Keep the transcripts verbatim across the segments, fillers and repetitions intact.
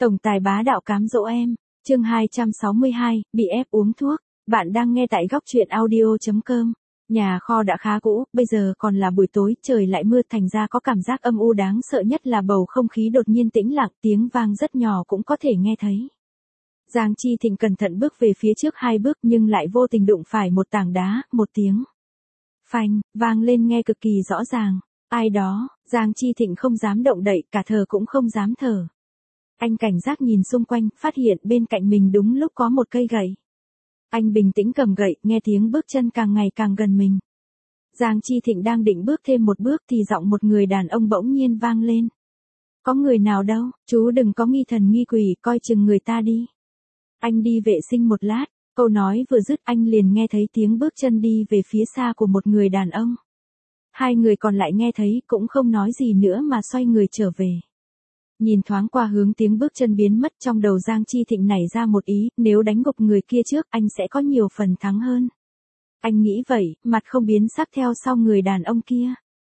Tổng tài bá đạo cám dỗ em, chương hai trăm sáu mươi hai, bị ép uống thuốc. Bạn đang nghe tại góc truyện audio chấm com. Nhà kho đã khá cũ, bây giờ còn là buổi tối, trời lại mưa thành ra có cảm giác âm u đáng sợ nhất là bầu không khí đột nhiên tĩnh lặng, tiếng vang rất nhỏ cũng có thể nghe thấy. Giang Chi Thịnh cẩn thận bước về phía trước hai bước nhưng lại vô tình đụng phải một tảng đá, một tiếng phanh, vang lên nghe cực kỳ rõ ràng. Ai đó, Giang Chi Thịnh không dám động đậy, cả thở cũng không dám thở. Anh cảnh giác nhìn xung quanh, phát hiện bên cạnh mình đúng lúc có một cây gậy. Anh bình tĩnh cầm gậy, nghe tiếng bước chân càng ngày càng gần mình. Giang Chi Thịnh đang định bước thêm một bước thì giọng một người đàn ông bỗng nhiên vang lên. Có người nào đâu, chú đừng có nghi thần nghi quỷ, coi chừng người ta đi. Anh đi vệ sinh một lát, câu nói vừa dứt anh liền nghe thấy tiếng bước chân đi về phía xa của một người đàn ông. Hai người còn lại nghe thấy cũng không nói gì nữa mà xoay người trở về. Nhìn thoáng qua hướng tiếng bước chân biến mất, trong đầu Giang Chi Thịnh nảy ra một ý, nếu đánh gục người kia trước anh sẽ có nhiều phần thắng hơn. Anh nghĩ vậy, mặt không biến sắc theo sau người đàn ông kia.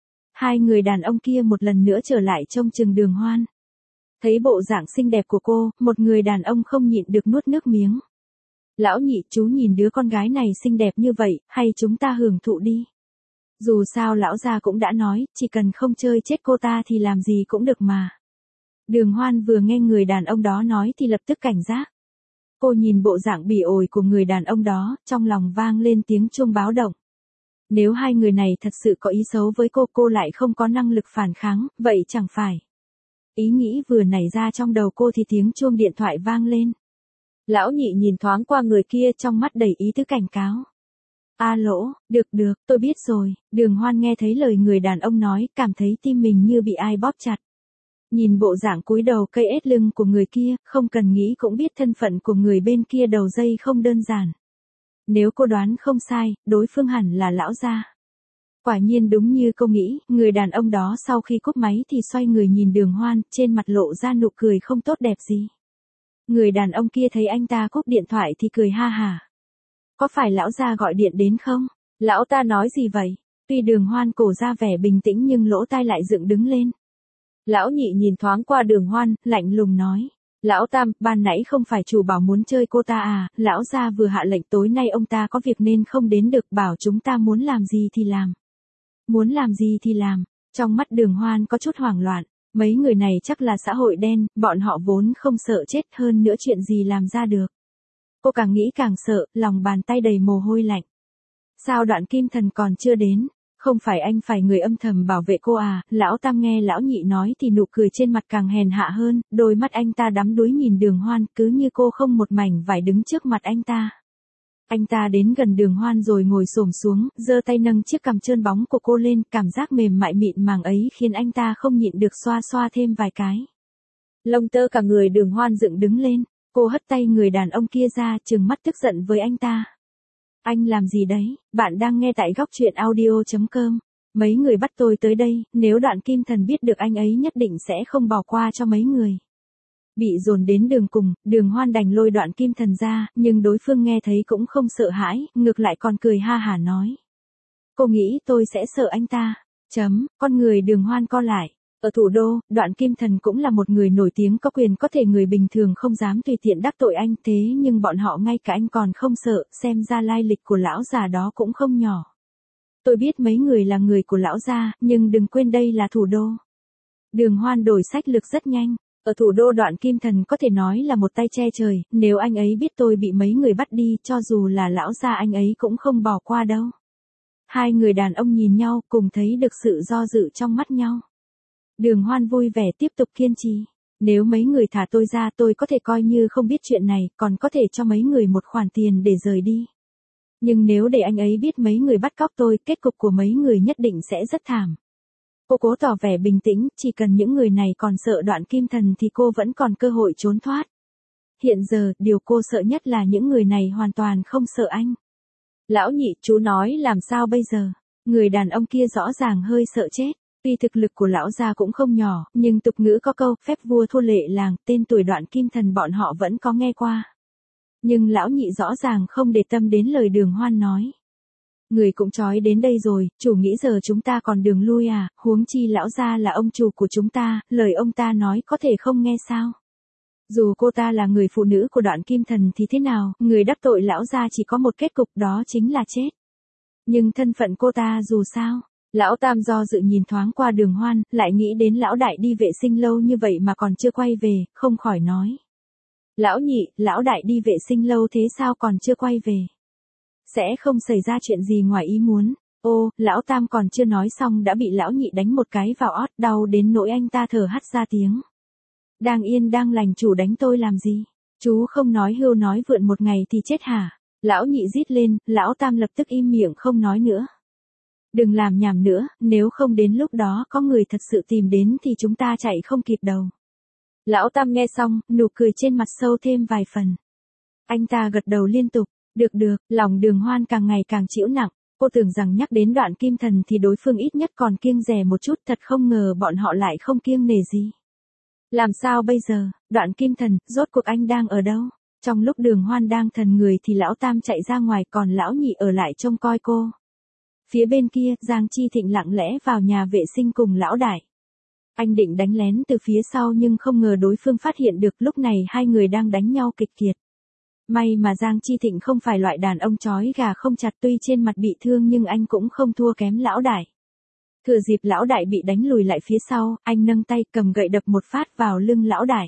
Hai người đàn ông kia một lần nữa trở lại trông chừng Đường Hoan. Thấy bộ dạng xinh đẹp của cô, một người đàn ông không nhịn được nuốt nước miếng. Lão nhị, chú nhìn đứa con gái này xinh đẹp như vậy, hay chúng ta hưởng thụ đi. Dù sao lão gia cũng đã nói, chỉ cần không chơi chết cô ta thì làm gì cũng được mà. Đường Hoan vừa nghe người đàn ông đó nói thì lập tức cảnh giác. Cô nhìn bộ dạng bỉ ổi của người đàn ông đó, trong lòng vang lên tiếng chuông báo động. Nếu hai người này thật sự có ý xấu với cô, cô lại không có năng lực phản kháng, vậy chẳng phải. Ý nghĩ vừa nảy ra trong đầu cô thì tiếng chuông điện thoại vang lên. Lão nhị nhìn thoáng qua người kia, trong mắt đầy ý tứ cảnh cáo. A lỗ, được được, tôi biết rồi. Đường Hoan nghe thấy lời người đàn ông nói, cảm thấy tim mình như bị ai bóp chặt. Nhìn bộ dạng cúi đầu cây ết lưng của người kia, không cần nghĩ cũng biết thân phận của người bên kia đầu dây không đơn giản. Nếu cô đoán không sai, đối phương hẳn là lão gia. Quả nhiên đúng như cô nghĩ, người đàn ông đó sau khi cúp máy thì xoay người nhìn Đường Hoan, trên mặt lộ ra nụ cười không tốt đẹp gì. Người đàn ông kia thấy anh ta cúp điện thoại thì cười ha hả. Có phải lão gia gọi điện đến không? Lão ta nói gì vậy? Tuy Đường Hoan cổ ra vẻ bình tĩnh nhưng lỗ tai lại dựng đứng lên. Lão nhị nhìn thoáng qua Đường Hoan, lạnh lùng nói. Lão Tam, ban nãy không phải chủ bảo muốn chơi cô ta à, lão gia vừa hạ lệnh tối nay ông ta có việc nên không đến được, bảo chúng ta muốn làm gì thì làm. Muốn làm gì thì làm, trong mắt Đường Hoan có chút hoảng loạn, mấy người này chắc là xã hội đen, bọn họ vốn không sợ chết, hơn nữa chuyện gì làm ra được. Cô càng nghĩ càng sợ, lòng bàn tay đầy mồ hôi lạnh. Sao Đoạn Kim Thần còn chưa đến? Không phải anh phải người âm thầm bảo vệ cô à? Lão Tam nghe lão nhị nói thì nụ cười trên mặt càng hèn hạ hơn, đôi mắt anh ta đắm đuối nhìn Đường Hoan, cứ như cô không một mảnh vải đứng trước mặt anh ta. Anh ta đến gần Đường Hoan rồi ngồi xổm xuống, giơ tay nâng chiếc cằm trơn bóng của cô lên, cảm giác mềm mại mịn màng ấy khiến anh ta không nhịn được xoa xoa thêm vài cái. Lông tơ cả người Đường Hoan dựng đứng lên, cô hất tay người đàn ông kia ra, trừng mắt tức giận với anh ta. Anh làm gì đấy? Bạn đang nghe tại góc truyện audio chấm com. Mấy người bắt tôi tới đây, nếu Đoạn Kim Thần biết được anh ấy nhất định sẽ không bỏ qua cho mấy người. Bị dồn đến đường cùng, Đường Hoan đành lôi Đoạn Kim Thần ra, nhưng đối phương nghe thấy cũng không sợ hãi, ngược lại còn cười ha hả nói. Cô nghĩ tôi sẽ sợ anh ta. Chấm, con người Đường Hoan co lại. Ở thủ đô, Đoạn Kim Thần cũng là một người nổi tiếng có quyền, có thể người bình thường không dám tùy tiện đắc tội anh, thế nhưng bọn họ ngay cả anh còn không sợ, xem ra lai lịch của lão già đó cũng không nhỏ. Tôi biết mấy người là người của lão gia, nhưng đừng quên đây là thủ đô. Đường Hoan đổi sách lược rất nhanh. Ở thủ đô Đoạn Kim Thần có thể nói là một tay che trời, nếu anh ấy biết tôi bị mấy người bắt đi, cho dù là lão gia anh ấy cũng không bỏ qua đâu. Hai người đàn ông nhìn nhau, cùng thấy được sự do dự trong mắt nhau. Đường Hoan vui vẻ tiếp tục kiên trì. Nếu mấy người thả tôi ra tôi có thể coi như không biết chuyện này, còn có thể cho mấy người một khoản tiền để rời đi. Nhưng nếu để anh ấy biết mấy người bắt cóc tôi, kết cục của mấy người nhất định sẽ rất thảm. Cô cố tỏ vẻ bình tĩnh, chỉ cần những người này còn sợ Đoạn Kim Thần thì cô vẫn còn cơ hội trốn thoát. Hiện giờ, điều cô sợ nhất là những người này hoàn toàn không sợ anh. Lão nhị, chú nói làm sao bây giờ? Người đàn ông kia rõ ràng hơi sợ chết. Tuy thực lực của lão gia cũng không nhỏ, nhưng tục ngữ có câu, phép vua thua lệ làng, tên tuổi Đoạn Kim Thần bọn họ vẫn có nghe qua. Nhưng lão nhị rõ ràng không để tâm đến lời Đường Hoan nói. Người cũng trói đến đây rồi, chủ nghĩ giờ chúng ta còn đường lui à, huống chi lão gia là ông chủ của chúng ta, lời ông ta nói có thể không nghe sao. Dù cô ta là người phụ nữ của Đoạn Kim Thần thì thế nào, người đắc tội lão gia chỉ có một kết cục, đó chính là chết. Nhưng thân phận cô ta dù sao, lão Tam do dự nhìn thoáng qua Đường Hoan, lại nghĩ đến lão đại đi vệ sinh lâu như vậy mà còn chưa quay về, không khỏi nói. Lão Nhị, lão đại đi vệ sinh lâu thế sao còn chưa quay về? Sẽ không xảy ra chuyện gì ngoài ý muốn. Ô, lão Tam còn chưa nói xong đã bị lão Nhị đánh một cái vào ót, đau đến nỗi anh ta thở hắt ra tiếng. Đang yên đang lành chủ đánh tôi làm gì? Chú không nói hưu nói vượn một ngày thì chết hả? Lão Nhị rít lên, lão Tam lập tức im miệng không nói nữa. Đừng làm nhảm nữa, nếu không đến lúc đó có người thật sự tìm đến thì chúng ta chạy không kịp đâu. Lão Tam nghe xong, nụ cười trên mặt sâu thêm vài phần. Anh ta gật đầu liên tục, được được, lòng Đường Hoan càng ngày càng chịu nặng. Cô tưởng rằng nhắc đến Đoạn Kim Thần thì đối phương ít nhất còn kiêng dè một chút, thật không ngờ bọn họ lại không kiêng nể gì. Làm sao bây giờ, Đoạn Kim Thần, rốt cuộc anh đang ở đâu? Trong lúc Đường Hoan đang thần người thì lão Tam chạy ra ngoài, còn lão Nhị ở lại trông coi cô. Phía bên kia, Giang Chi Thịnh lặng lẽ vào nhà vệ sinh cùng lão đại. Anh định đánh lén từ phía sau nhưng không ngờ đối phương phát hiện được, lúc này hai người đang đánh nhau kịch liệt. May mà Giang Chi Thịnh không phải loại đàn ông chói gà không chặt, tuy trên mặt bị thương nhưng anh cũng không thua kém lão đại. Thừa dịp lão đại bị đánh lùi lại phía sau, anh nâng tay cầm gậy đập một phát vào lưng lão đại.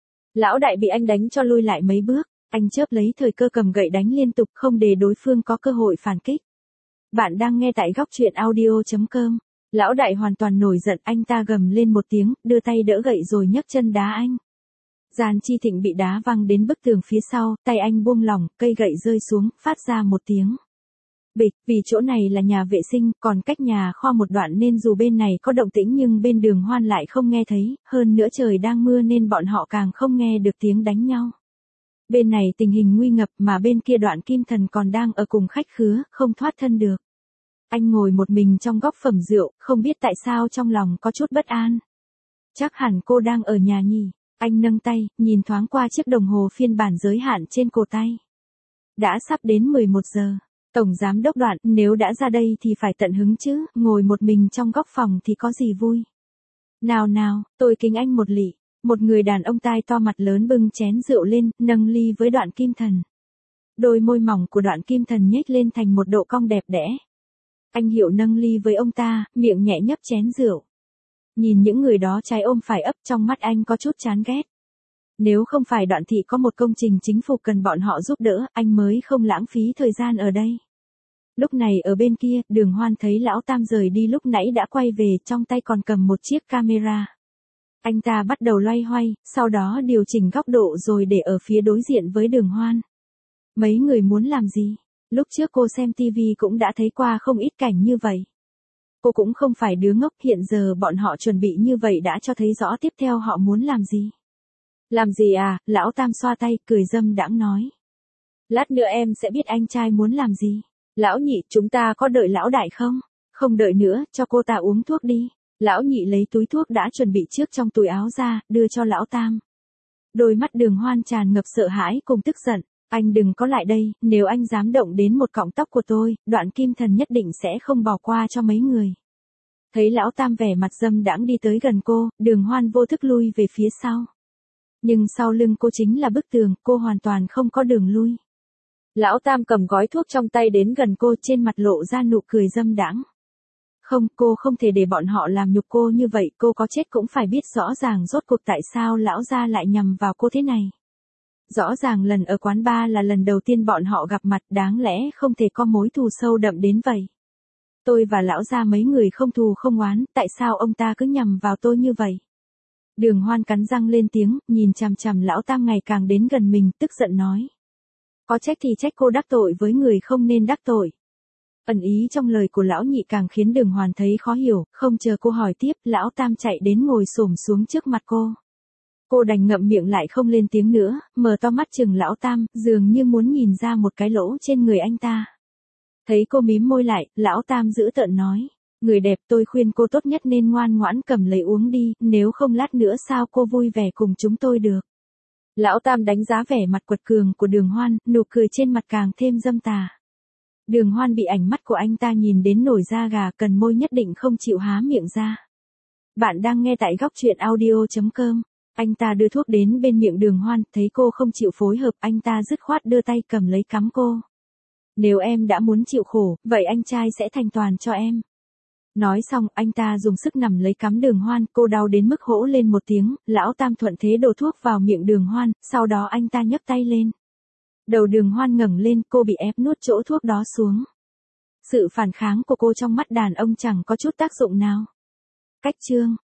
Lão đại bị anh đánh cho lùi lại mấy bước, anh chớp lấy thời cơ cầm gậy đánh liên tục không để đối phương có cơ hội phản kích. Bạn đang nghe tại góc truyện audio chấm com. Lão đại hoàn toàn nổi giận, anh ta gầm lên một tiếng, đưa tay đỡ gậy rồi nhấc chân đá anh. Giang Chi Thịnh bị đá văng đến bức tường phía sau, tay anh buông lỏng, cây gậy rơi xuống, phát ra một tiếng bịch, vì chỗ này là nhà vệ sinh, còn cách nhà kho một đoạn nên dù bên này có động tĩnh nhưng bên Đường Hoan lại không nghe thấy, hơn nữa trời đang mưa nên bọn họ càng không nghe được tiếng đánh nhau. Bên này tình hình nguy ngập mà bên kia Đoạn Kim Thần còn đang ở cùng khách khứa, không thoát thân được. Anh ngồi một mình trong góc phẩm rượu, không biết tại sao trong lòng có chút bất an. Chắc hẳn cô đang ở nhà nhỉ. Anh nâng tay, nhìn thoáng qua chiếc đồng hồ phiên bản giới hạn trên cổ tay. Đã sắp đến mười một giờ. Tổng giám đốc Đoạn, nếu đã ra đây thì phải tận hứng chứ, ngồi một mình trong góc phòng thì có gì vui. Nào nào, tôi kính anh một lị. Một người đàn ông tai to mặt lớn bưng chén rượu lên, nâng ly với Đoạn Kim Thần. Đôi môi mỏng của Đoạn Kim Thần nhếch lên thành một độ cong đẹp đẽ. Anh Hiệu nâng ly với ông ta, miệng nhẹ nhấp chén rượu. Nhìn những người đó trái ôm phải ấp, trong mắt anh có chút chán ghét. Nếu không phải Đoạn thị có một công trình chính phủ cần bọn họ giúp đỡ, anh mới không lãng phí thời gian ở đây. Lúc này ở bên kia, Đường Hoan thấy lão Tam rời đi lúc nãy đã quay về, trong tay còn cầm một chiếc camera. Anh ta bắt đầu loay hoay, sau đó điều chỉnh góc độ rồi để ở phía đối diện với Đường Hoan. Mấy người muốn làm gì? Lúc trước cô xem tivi cũng đã thấy qua không ít cảnh như vậy. Cô cũng không phải đứa ngốc, hiện giờ bọn họ chuẩn bị như vậy đã cho thấy rõ tiếp theo họ muốn làm gì. Làm gì à, lão Tam xoa tay, cười dâm đãng nói. Lát nữa em sẽ biết anh trai muốn làm gì. Lão Nhị, chúng ta có đợi lão đại không? Không đợi nữa, cho cô ta uống thuốc đi. Lão Nhị lấy túi thuốc đã chuẩn bị trước trong túi áo ra, đưa cho lão Tam. Đôi mắt Đường Hoan tràn ngập sợ hãi cùng tức giận. Anh đừng có lại đây, nếu anh dám động đến một cọng tóc của tôi, Đoạn Kim Thần nhất định sẽ không bỏ qua cho mấy người. Thấy lão Tam vẻ mặt dâm đãng đi tới gần cô, Đường Hoan vô thức lui về phía sau. Nhưng sau lưng cô chính là bức tường, cô hoàn toàn không có đường lui. Lão Tam cầm gói thuốc trong tay đến gần cô, trên mặt lộ ra nụ cười dâm đãng. Không, cô không thể để bọn họ làm nhục cô như vậy, cô có chết cũng phải biết rõ ràng rốt cuộc tại sao lão gia lại nhằm vào cô thế này. Rõ ràng lần ở quán bar là lần đầu tiên bọn họ gặp mặt, đáng lẽ không thể có mối thù sâu đậm đến vậy. Tôi và lão gia mấy người không thù không oán, tại sao ông ta cứ nhằm vào tôi như vậy? Đường Hoan cắn răng lên tiếng, nhìn chằm chằm lão Tam ngày càng đến gần mình, tức giận nói. Có trách thì trách cô đắc tội với người không nên đắc tội. Ẩn ý trong lời của lão Nhị càng khiến Đường Hoan thấy khó hiểu, không chờ cô hỏi tiếp, lão Tam chạy đến ngồi xổm xuống trước mặt cô. Cô đành ngậm miệng lại không lên tiếng nữa, mở to mắt chừng lão Tam, dường như muốn nhìn ra một cái lỗ trên người anh ta. Thấy cô mím môi lại, lão Tam dữ tợn nói. Người đẹp, tôi khuyên cô tốt nhất nên ngoan ngoãn cầm lấy uống đi, nếu không lát nữa sao cô vui vẻ cùng chúng tôi được. Lão Tam đánh giá vẻ mặt quật cường của Đường Hoan, nụ cười trên mặt càng thêm dâm tà. Đường Hoan bị ánh mắt của anh ta nhìn đến nổi da gà, cần môi nhất định không chịu há miệng ra. Bạn đang nghe tại góc truyện audio chấm com. Anh ta đưa thuốc đến bên miệng Đường Hoan, thấy cô không chịu phối hợp, anh ta dứt khoát đưa tay cầm lấy cắm cô. Nếu em đã muốn chịu khổ, vậy anh trai sẽ thành toàn cho em. Nói xong, anh ta dùng sức nằm lấy cắm Đường Hoan, cô đau đến mức hỗ lên một tiếng, lão Tam thuận thế đổ thuốc vào miệng Đường Hoan, sau đó anh ta nhấc tay lên. Đầu Đường Hoan ngẩng lên, cô bị ép nuốt chỗ thuốc đó xuống. Sự phản kháng của cô trong mắt đàn ông chẳng có chút tác dụng nào. Cách chương